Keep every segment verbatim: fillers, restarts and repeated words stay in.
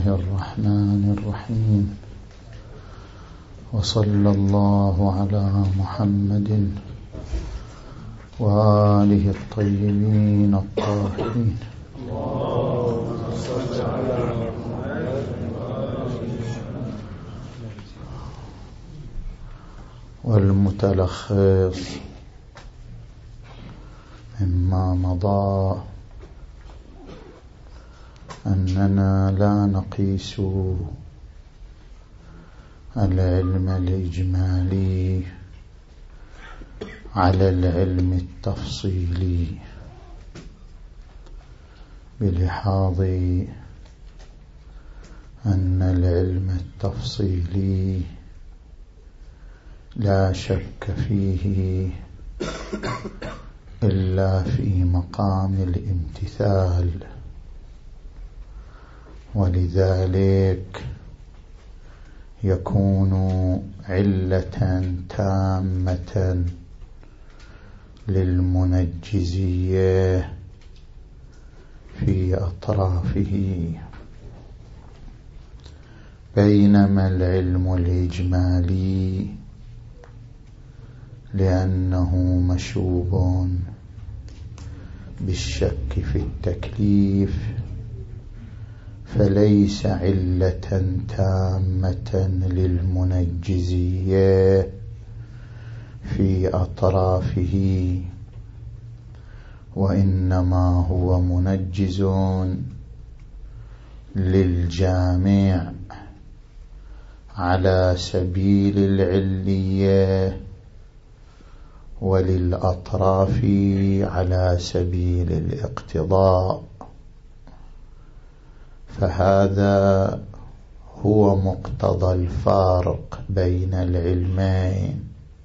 الرحمن الرحيم. وصلى الله على محمد وآله الطيبين الطاهرين. والمتلخص مما مضى أننا لا نقيس العلم الإجمالي على العلم التفصيلي، بلحاظ أن العلم التفصيلي لا شك فيه إلا في مقام الامتثال، ولذلك يكون علة تامة للمنجزية في أطرافه، بينما العلم الإجمالي لأنه مشوب بالشك في التكليف فليس علة تامة للمنجزية في أطرافه، وإنما هو منجز للجامع على سبيل العلية، وللأطراف على سبيل الاقتضاء. فهذا هو مقتضى الفارق بين العلمين،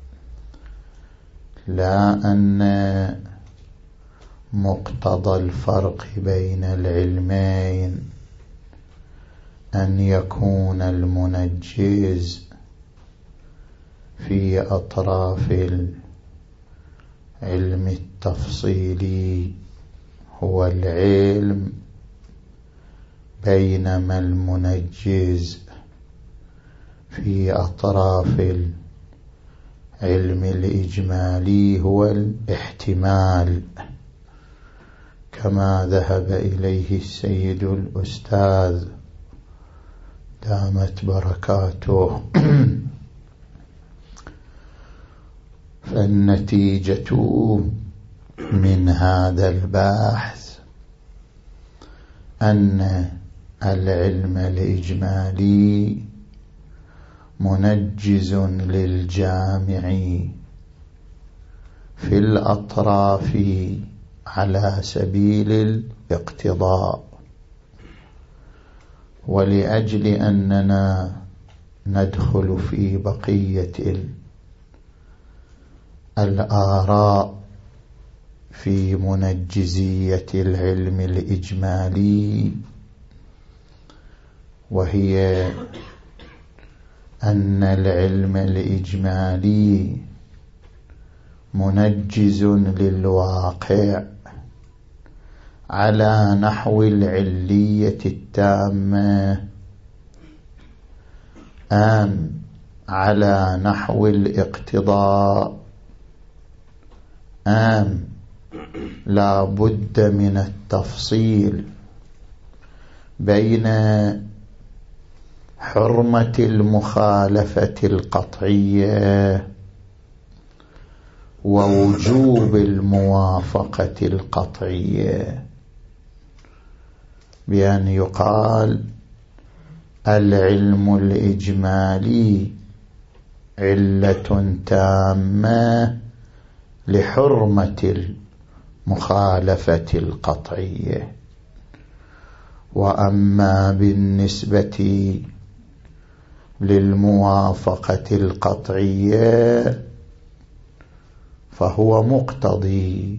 لا أن مقتضى الفرق بين العلمين أن يكون المنجز في أطراف العلم التفصيلي هو العلم، بينما المنجز في أطراف العلم الإجمالي هو الاحتمال، كما ذهب إليه السيد الأستاذ دامت بركاته. فالنتيجة من هذا البحث أن العلم الإجمالي منجز للجامع في الأطراف على سبيل الاقتضاء، ولأجل أننا ندخل في بقية الآراء في منجزية العلم الإجمالي، وهي أن العلم الإجمالي منجز للواقع على نحو العلية التامة أم على نحو الاقتضاء أم لا بد من التفصيل بين حرمة المخالفة القطعية ووجوب الموافقة القطعية، بأن يقال العلم الإجمالي علة تامة لحرمة المخالفة القطعية، وأما بالنسبة للموافقة القطعية فهو مقتضي،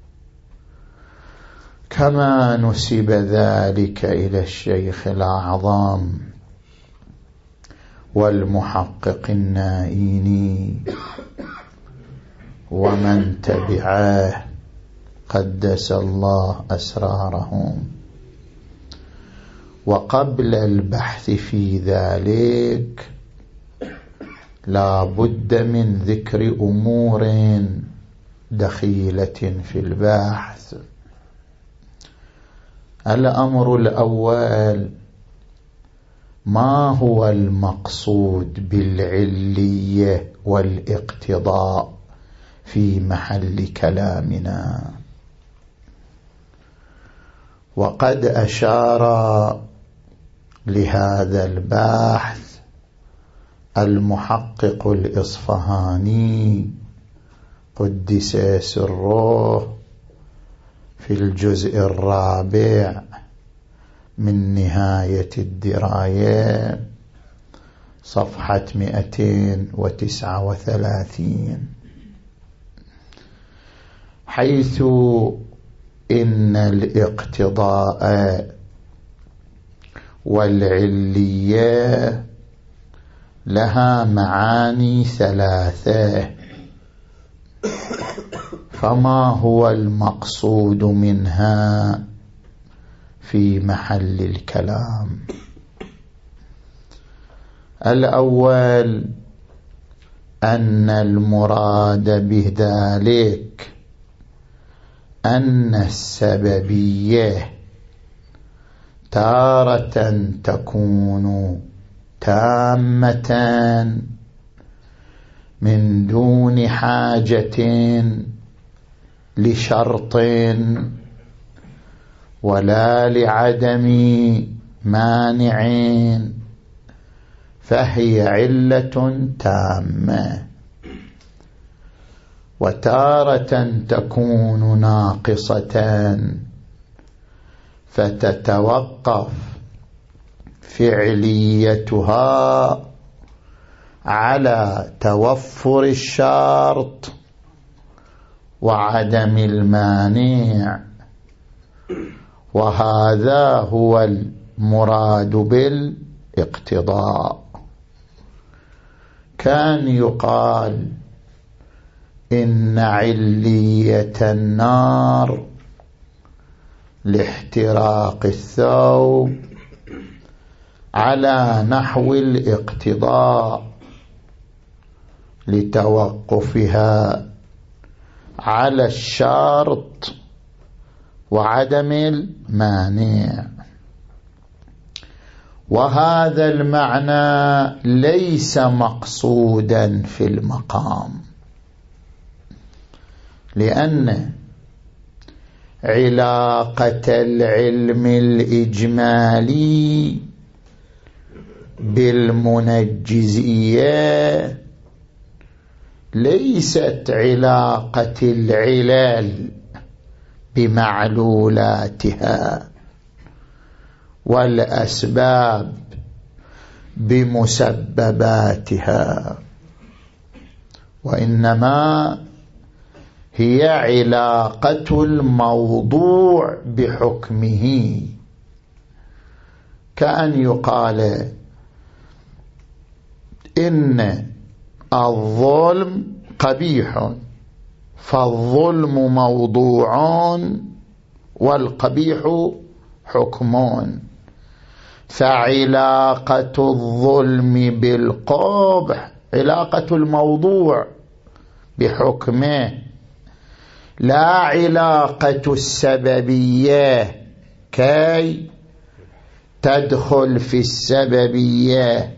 كما نسب ذلك إلى الشيخ الأعظم والمحقق النائيني ومن تبعه قدس الله أسرارهم. وقبل البحث في ذلك لا بد من ذكر أمور دخيلة في البحث. الأمر الأول: ما هو المقصود بالعلية والاقتضاء في محل كلامنا؟ وقد أشار لهذا البحث المحقق الإصفهاني قدس سره في الجزء الرابع من نهاية الدراية صفحة مئتين وتسعة وثلاثين، حيث إن الاقتضاء والعلية لها معاني ثلاثة، فما هو المقصود منها في محل الكلام؟ الأول أن المراد بذلك أن السببية تارة تكون تامة من دون حاجة لشرط ولا لعدم مانع، فهي علة تامة. وتارة تكون ناقصة فتتوقف فعليتها على توفر الشرط وعدم المانع، وهذا هو المراد بالاقتضاء. كان يقال إن علية النار لاحتراق الثوب على نحو الاقتضاء لتوقفها على الشرط وعدم المانع، وهذا المعنى ليس مقصودا في المقام، لأن علاقة العلم الإجمالي بالمنجزية ليست علاقة العلل بمعلولاتها والأسباب بمسبباتها، وإنما هي علاقة الموضوع بحكمه، كأن يقال إن الظلم قبيح فالظلم موضوع والقبيح حكمون، فعلاقة الظلم بالقبح علاقة الموضوع بحكمه، لا علاقة السببية كي تدخل في السببية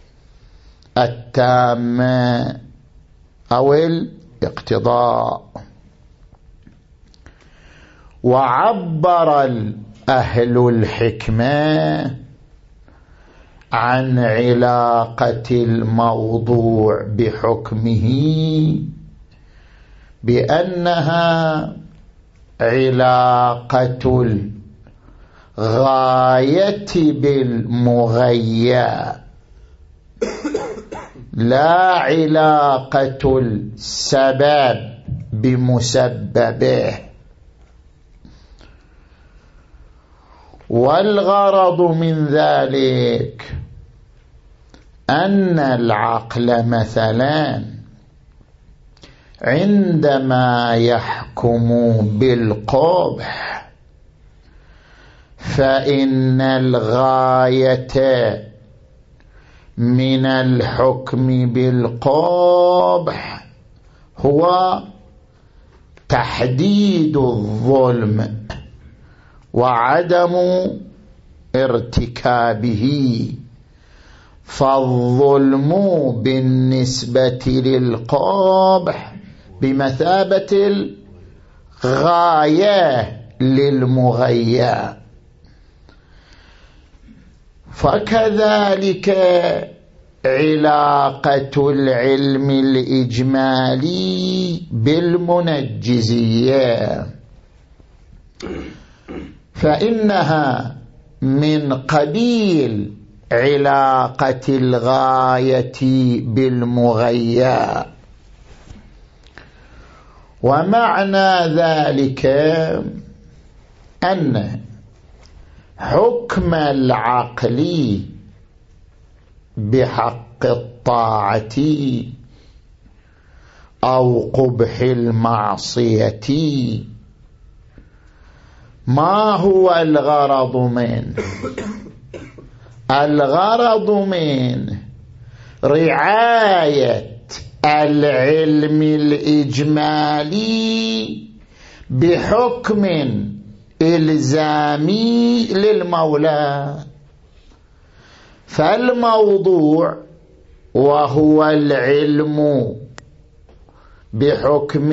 التامة أو الاقتضاء. وعبر أهل الحكمة عن علاقة الموضوع بحكمه بأنها علاقة الغاية بالمغيّة، لا علاقة السبب بمسببه. والغرض من ذلك أن العقل مثلا عندما يحكم بالقبح فإن الغاية من الحكم بالقبح هو تحديد الظلم وعدم ارتكابه، فالظلم بالنسبة للقبح بمثابة الغاية للمغيّة. فكذلك علاقة العلم الإجمالي بالمنجزية، فإنها من قبيل علاقة الغاية بالمغيّة. ومعنى ذلك أن حكم العقل بحق الطاعة أو قبح المعصية ما هو الغرض منه؟ الغرض منه رعاية العلم الإجمالي بحكم إلزامي للمولى. فالموضوع وهو العلم بحكم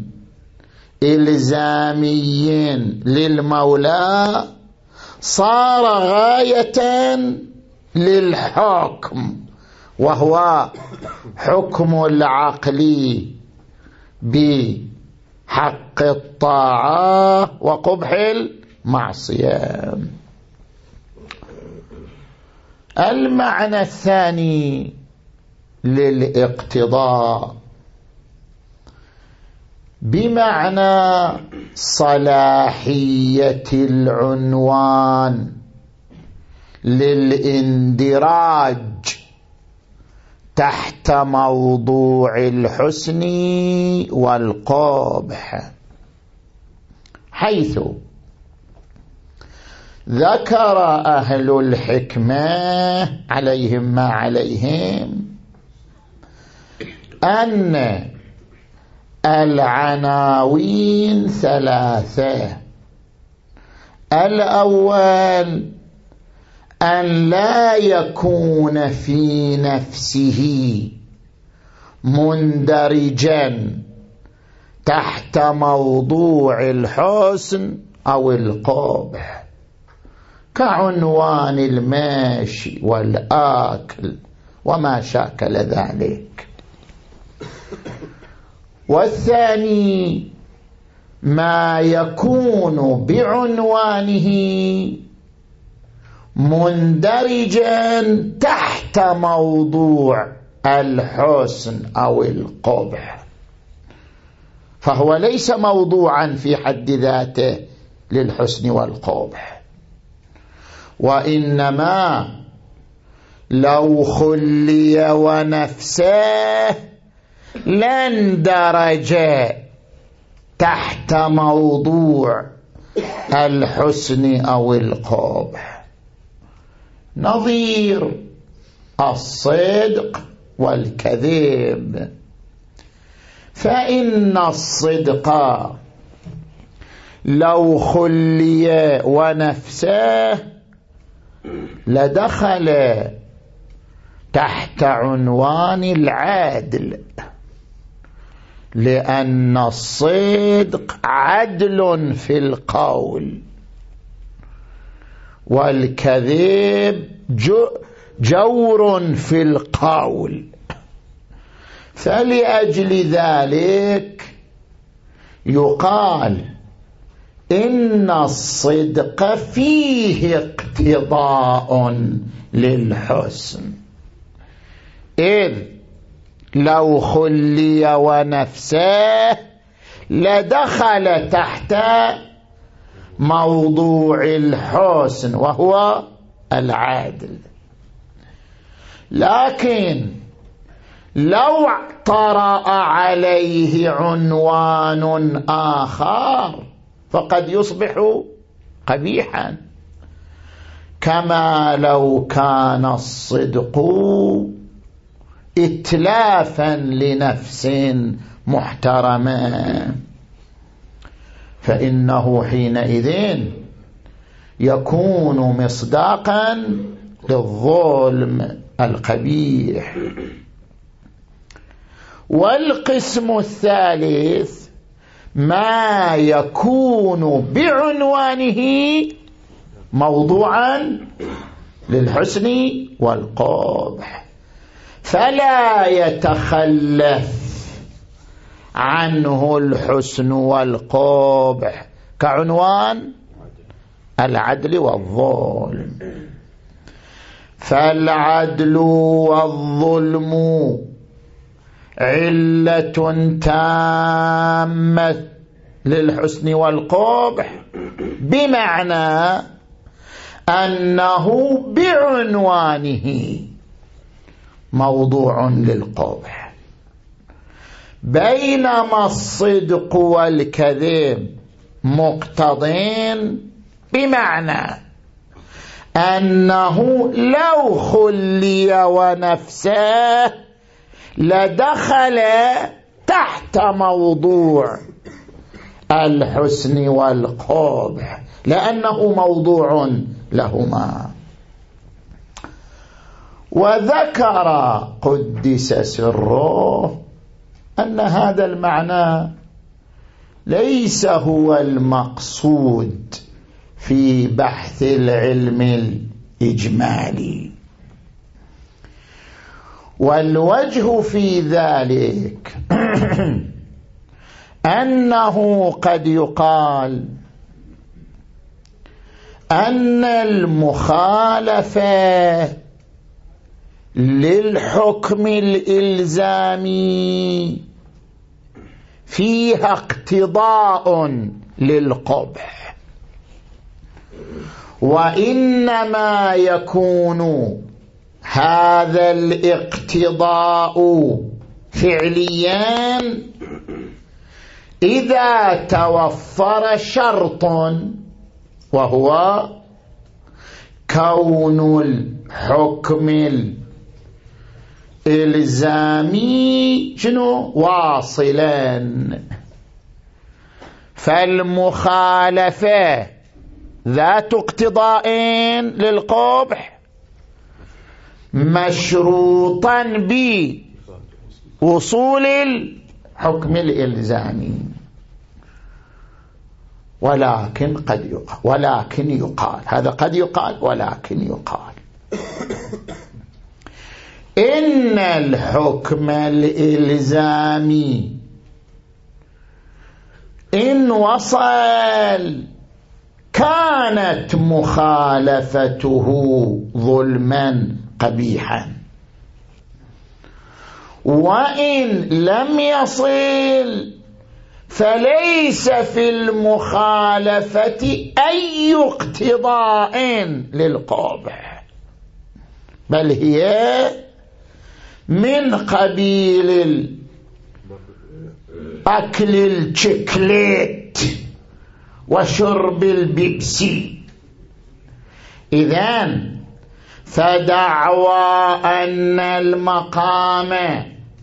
إلزامي للمولى صار غاية للحكم، وهو حكم العقل بحق الطاعة وقبح المعصية. المعنى الثاني للاقتضاء بمعنى صلاحية العنوان للاندراج تحت موضوع الحسن والقبح، حيث ذكر أهل الحكمة عليهم ما عليهم أن العناوين ثلاثة. الأول أن لا يكون في نفسه مندرجا تحت موضوع الحسن أو القبح، كعنوان الماشي والآكل وما شاكل ذلك. والثاني ما يكون بعنوانه مندرجا تحت موضوع الحسن أو القبح، فهو ليس موضوعا في حد ذاته للحسن والقبح، وإنما لو خلي ونفسه لاندرج تحت موضوع الحسن أو القبح، نظير الصدق والكذب. فإن الصدق لو خلي ونفسه لدخل تحت عنوان العدل، لأن الصدق عدل في القول، والكذب جور في القول. فلأجل ذلك يقال إن الصدق فيه اقتضاء للحسن، إذ لو خلي ونفسه لدخل تحت موضوع الحسن وهو العدل. لكن لو طرأ عليه عنوان آخر فقد يصبح قبيحا، كما لو كان الصدق إتلافا لنفس محترمة، فإنه حينئذ يكون مصداقا للظلم القبيح. والقسم الثالث ما يكون بعنوانه موضوعا للحسن والقبح، فلا يتخلف عنه الحسن والقبح، كعنوان العدل والظلم. فالعدل والظلم علة تامة للحسن والقبح، بمعنى أنه بعنوانه موضوع للقبح، بينما الصدق والكذب مقتضين، بمعنى أنه لو خلي ونفسه لدخل تحت موضوع الحسن والقبح، لأنه موضوع لهما. وذكر قدس سره أن هذا المعنى ليس هو المقصود في بحث العلم الإجمالي، والوجه في ذلك أنه قد يقال أن المخالفة للحكم الإلزامي فيها اقتضاء للقبح، وإنما يكون هذا الاقتضاء فعليا إذا توفر شرط، وهو كون الحكم الإلزامي شنو واصلا. فالمخالفة ذات اقتضاء للقبح مشروطا بوصول الحكم الإلزامي، ولكن قد يقال ولكن يقال هذا قد يقال ولكن يقال إن الحكم الإلزامي إن وصل كانت مخالفته ظلما قبيحا، وإن لم يصل فليس في المخالفة أي اقتضاء للقبح، بل هي من قبيل أكل الشوكولات وشرب البيبسي. إذن فدعوى أن المقام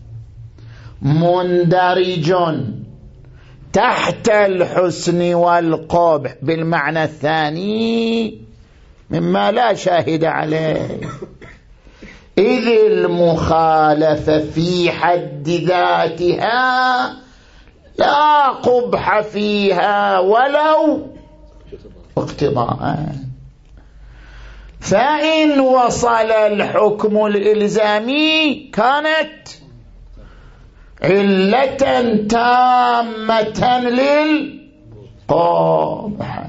مندرج تحت الحسن والقبح بالمعنى الثاني مما لا شاهد عليه، إذ المخالفة في حد ذاتها لا قبح فيها ولو اقتضاء. فإن وصل الحكم الإلزامي كانت علة تامة للقبح،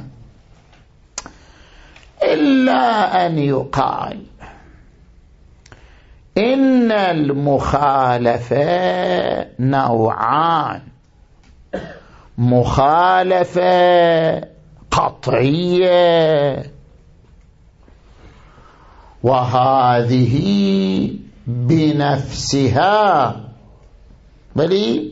إلا أن يقال إن المخالفة نوعان: مخالفة قطعية، وهذه بنفسها بل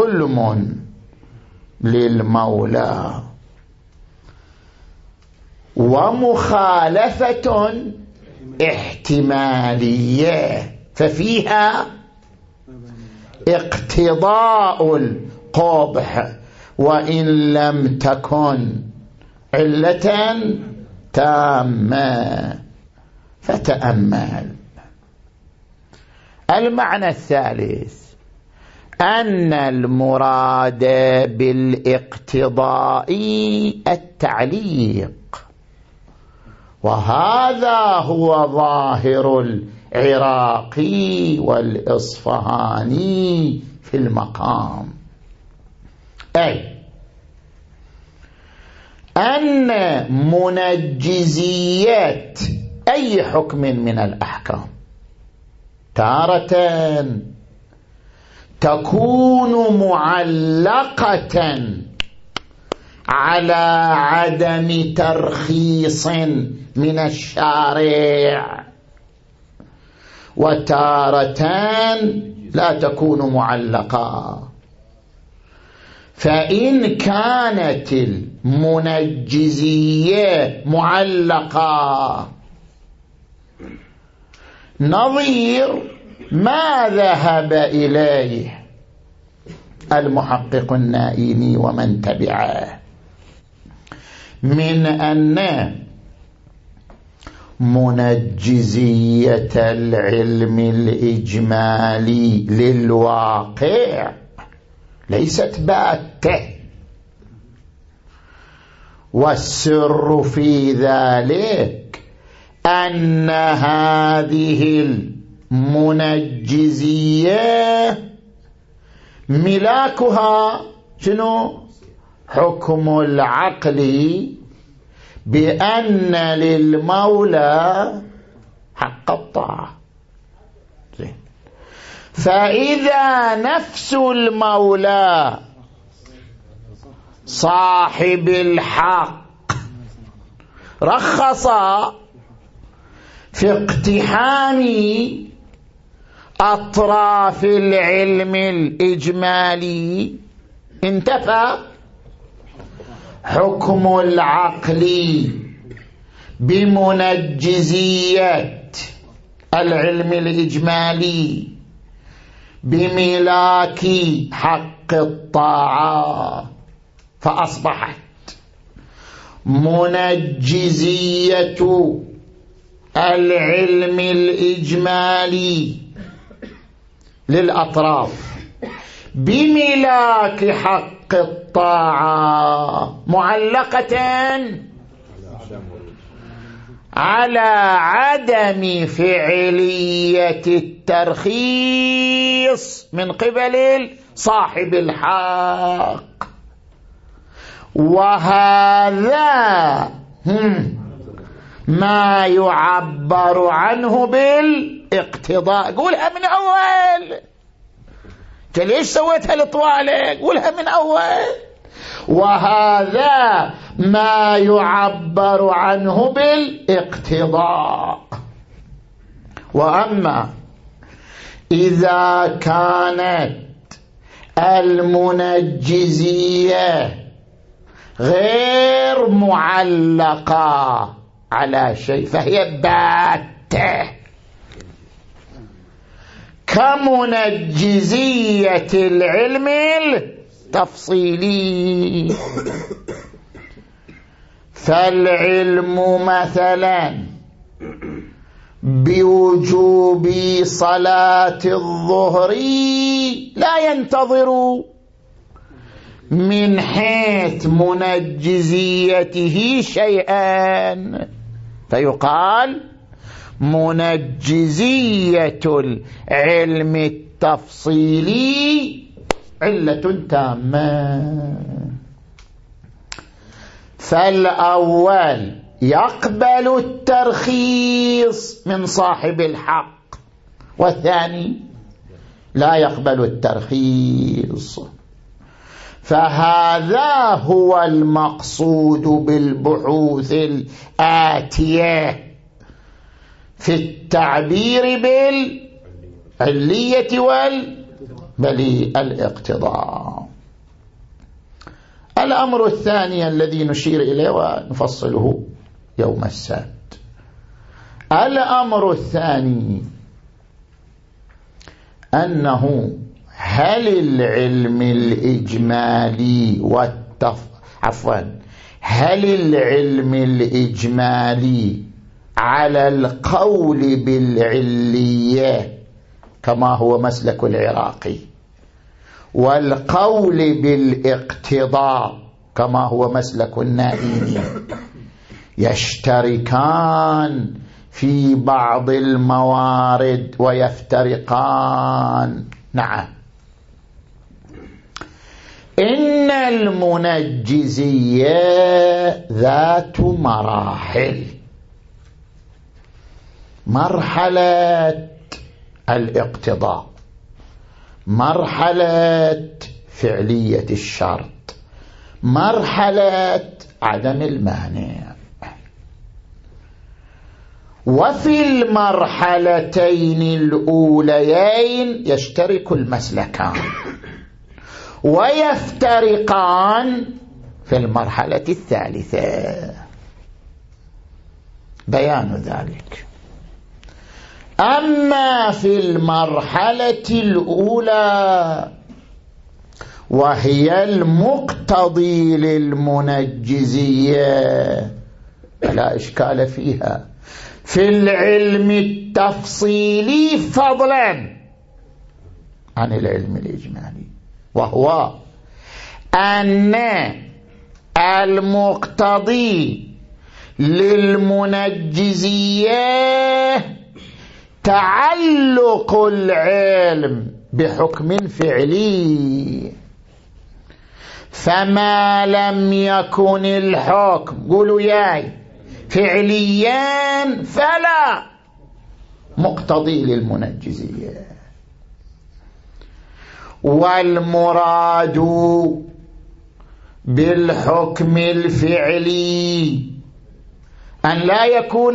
ظلم للمولى، ومخالفة احتمالية، ففيها اقتضاء القبح وإن لم تكن علة تامة. فتأمل المعنى الثالث، أن المراد بالاقتضاء التعليق، وهذا هو ظاهر العراقي والإصفهاني في المقام، أي أن منجزية أي حكم من الأحكام تارة تكون معلقة على عدم ترخيص من الشارع، وتارة لا تكون معلقة. فإن كانت المنجزية معلقة نظير ما ذهب إليه المحقق النائمي ومن تبعه من أن منجزية العلم الإجمالي للواقع ليست باتة، والسر في ذلك أن هذه المنجزية ملاكها شنو؟ حكم العقل بأن للمولى حق الطاعة. فإذا نفس المولى صاحب الحق رخص في اقتحام أطراف العلم الإجمالي انتفى حكم العقل بمنجزية العلم الإجمالي بملاك حق الطاعة، فأصبحت منجزية العلم الإجمالي للأطراف بملاك حق الطاعة معلقة على عدم فعلية الترخيص من قبل صاحب الحق. وهذا ما يعبر عنه بالاقتضاء. قولها من أول، ليش سويتها لطوالك؟ قولها من أول. وهذا ما يعبر عنه بالاقتضاء. وأما إذا كانت المنجزية غير معلقة على شيء فهي باتة كمنجزية العلم التفصيلي. فالعلم مثلا بوجوب صلاة الظهر لا ينتظر من حيث منجزيته شيئا، فيقال منجزية العلم التفصيلي علة تامة. فالأول يقبل الترخيص من صاحب الحق، والثاني لا يقبل الترخيص. فهذا هو المقصود بالبحوث الآتية في التعبير بالعلية والاقتضاء. الأمر الثاني الذي نشير إليه ونفصله يوم السبت. الأمر الثاني أنه هل العلم الإجمالي والتف... عفوا هل العلم الإجمالي على القول بالعلية كما هو مسلك العراقي والقول بالاقتضاء كما هو مسلك النائمي يشتركان في بعض الموارد ويفترقان؟ نعم. إن المنجزية ذات مراحل. مرحلة الاقتضاء، مرحلة فعلية الشرط، مرحلة عدم المانع. وفي المرحلتين الأوليين يشترك المسلكان ويفترقان في المرحلة الثالثة. بيان ذلك: أما في المرحلة الأولى وهي المقتضي للمنجزية فلا إشكال فيها في العلم التفصيلي فضلا عن العلم الإجمالي، وهو أن المقتضي للمنجزية تعلق العلم بحكم فعلي، فما لم يكن الحكم قولوا ياي فعليا فلا مقتضي للمنجزية. والمراد بالحكم الفعلي أن لا يكون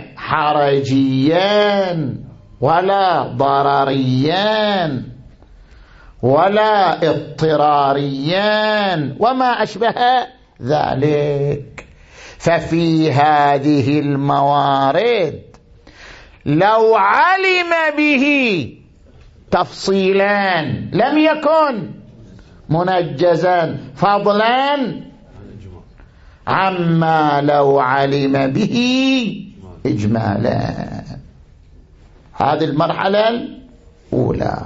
حرجيا ولا ضرريا ولا اضطراريا وما أشبه ذلك. ففي هذه الموارد لو علم به تفصيلا لم يكن منجزا فضلا عما لو علم به إجمالا. هذه المرحلة الأولى.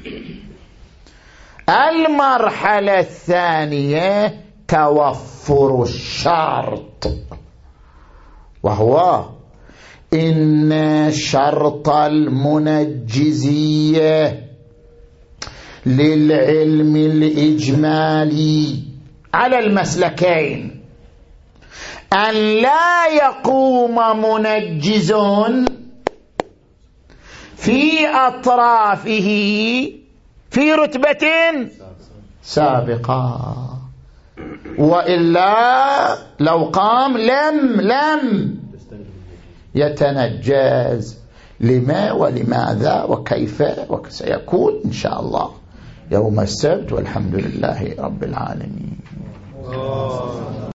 المرحلة الثانية توفر الشرط، وهو إن شرط المنجزية للعلم الإجمالي على المسلكين أن لا يقوم منجز في أطرافه في رتبة سابقة، وإلا لو قام لم لم يتنجز. لما ولماذا وكيف وسيكون إن شاء الله يوم السبت، والحمد لله رب العالمين.